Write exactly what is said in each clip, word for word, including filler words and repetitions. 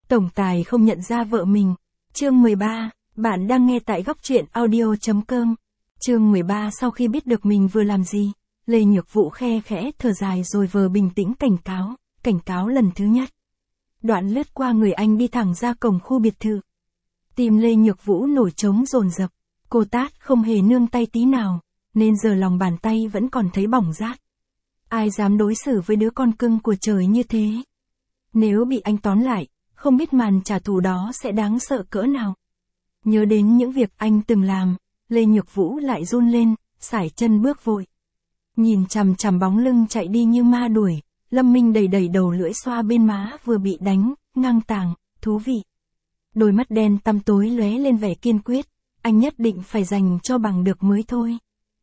Tổng tài không nhận ra vợ mình. Chương mười ba, bạn đang nghe tại góc truyện audio chấm com. Chương mười ba Sau khi biết được mình vừa làm gì, Lê Nhược Vũ khe khẽ thở dài rồi vờ bình tĩnh cảnh cáo, cảnh cáo lần thứ nhất. Đoạn lướt qua người anh đi thẳng ra cổng khu biệt thự. Tim Lê Nhược Vũ nổi trống dồn dập, cô tát không hề nương tay tí nào, nên giờ lòng bàn tay vẫn còn thấy bỏng rát. Ai dám đối xử với đứa con cưng của trời như thế? Nếu bị anh tóm lại, không biết màn trả thù đó sẽ đáng sợ cỡ nào. Nhớ đến những việc anh từng làm, Lê Nhược Vũ lại run lên, sải chân bước vội. Nhìn chằm chằm bóng lưng chạy đi như ma đuổi, Lâm Minh đầy đầy đầu lưỡi xoa bên má vừa bị đánh, ngang tàng, thú vị. Đôi mắt đen tăm tối lóe lên vẻ kiên quyết, anh nhất định phải giành cho bằng được mới thôi.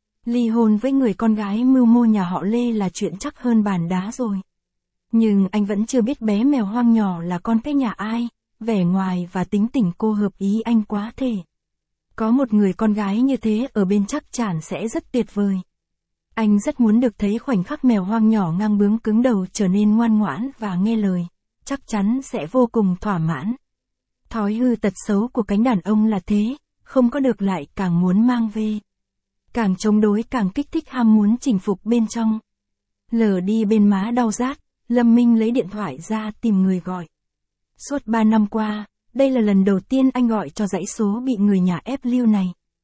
Ly hôn với người con gái mưu mô nhà họ Lê là chuyện chắc hơn bàn đá rồi. Nhưng anh vẫn chưa biết bé mèo hoang nhỏ là con cái nhà ai, vẻ ngoài và tính tình cô hợp ý anh quá thể. Có một người con gái như thế ở bên chắc chắn sẽ rất tuyệt vời. Anh rất muốn được thấy khoảnh khắc mèo hoang nhỏ ngang bướng cứng đầu trở nên ngoan ngoãn và nghe lời, chắc chắn sẽ vô cùng thỏa mãn. Thói hư tật xấu của cánh đàn ông là thế, không có được lại càng muốn mang về. Càng chống đối càng kích thích ham muốn chinh phục bên trong. Lờ đi bên má đau rát, Lâm Minh lấy điện thoại ra tìm người gọi. Suốt ba năm qua, đây là lần đầu tiên anh gọi cho dãy số bị người nhà ép lưu này.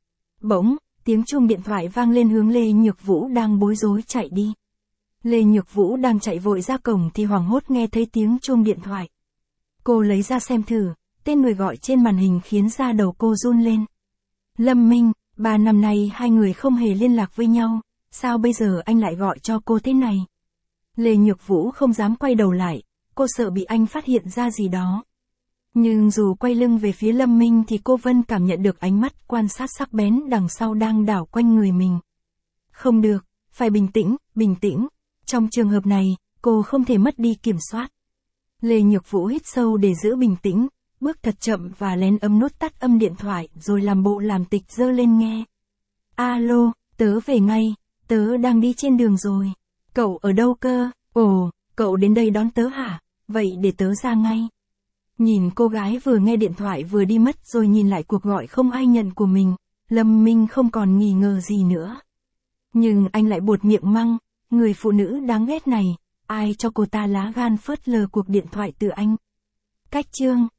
Bỗng, tiếng chuông điện thoại vang lên hướng Lê Nhược Vũ đang bối rối chạy đi. Lê Nhược Vũ đang chạy vội ra cổng thì hoảng hốt nghe thấy tiếng chuông điện thoại. Cô lấy ra xem thử, tên người gọi trên màn hình khiến da đầu cô run lên. Lâm Minh, ba năm nay hai người không hề liên lạc với nhau, sao bây giờ anh lại gọi cho cô thế này? Lê Nhược Vũ không dám quay đầu lại, cô sợ bị anh phát hiện ra gì đó. Nhưng dù quay lưng về phía Lâm Minh thì cô vẫn cảm nhận được ánh mắt quan sát sắc bén đằng sau đang đảo quanh người mình. Không được, phải bình tĩnh, bình tĩnh. Trong trường hợp này, cô không thể mất đi kiểm soát. Lê Nhược Vũ hít sâu để giữ bình tĩnh, bước thật chậm và lén ấm nút tắt âm điện thoại rồi làm bộ làm tịch giơ lên nghe. Alo, tớ về ngay, tớ đang đi trên đường rồi. Cậu ở đâu cơ? Ồ, cậu đến đây đón tớ hả? Vậy để tớ ra ngay. Nhìn cô gái vừa nghe điện thoại vừa đi mất rồi nhìn lại cuộc gọi không ai nhận của mình, Lâm Minh không còn nghi ngờ gì nữa. Nhưng anh lại buột miệng măng, người phụ nữ đáng ghét này, ai cho cô ta lá gan phớt lờ cuộc điện thoại từ anh. Cách chương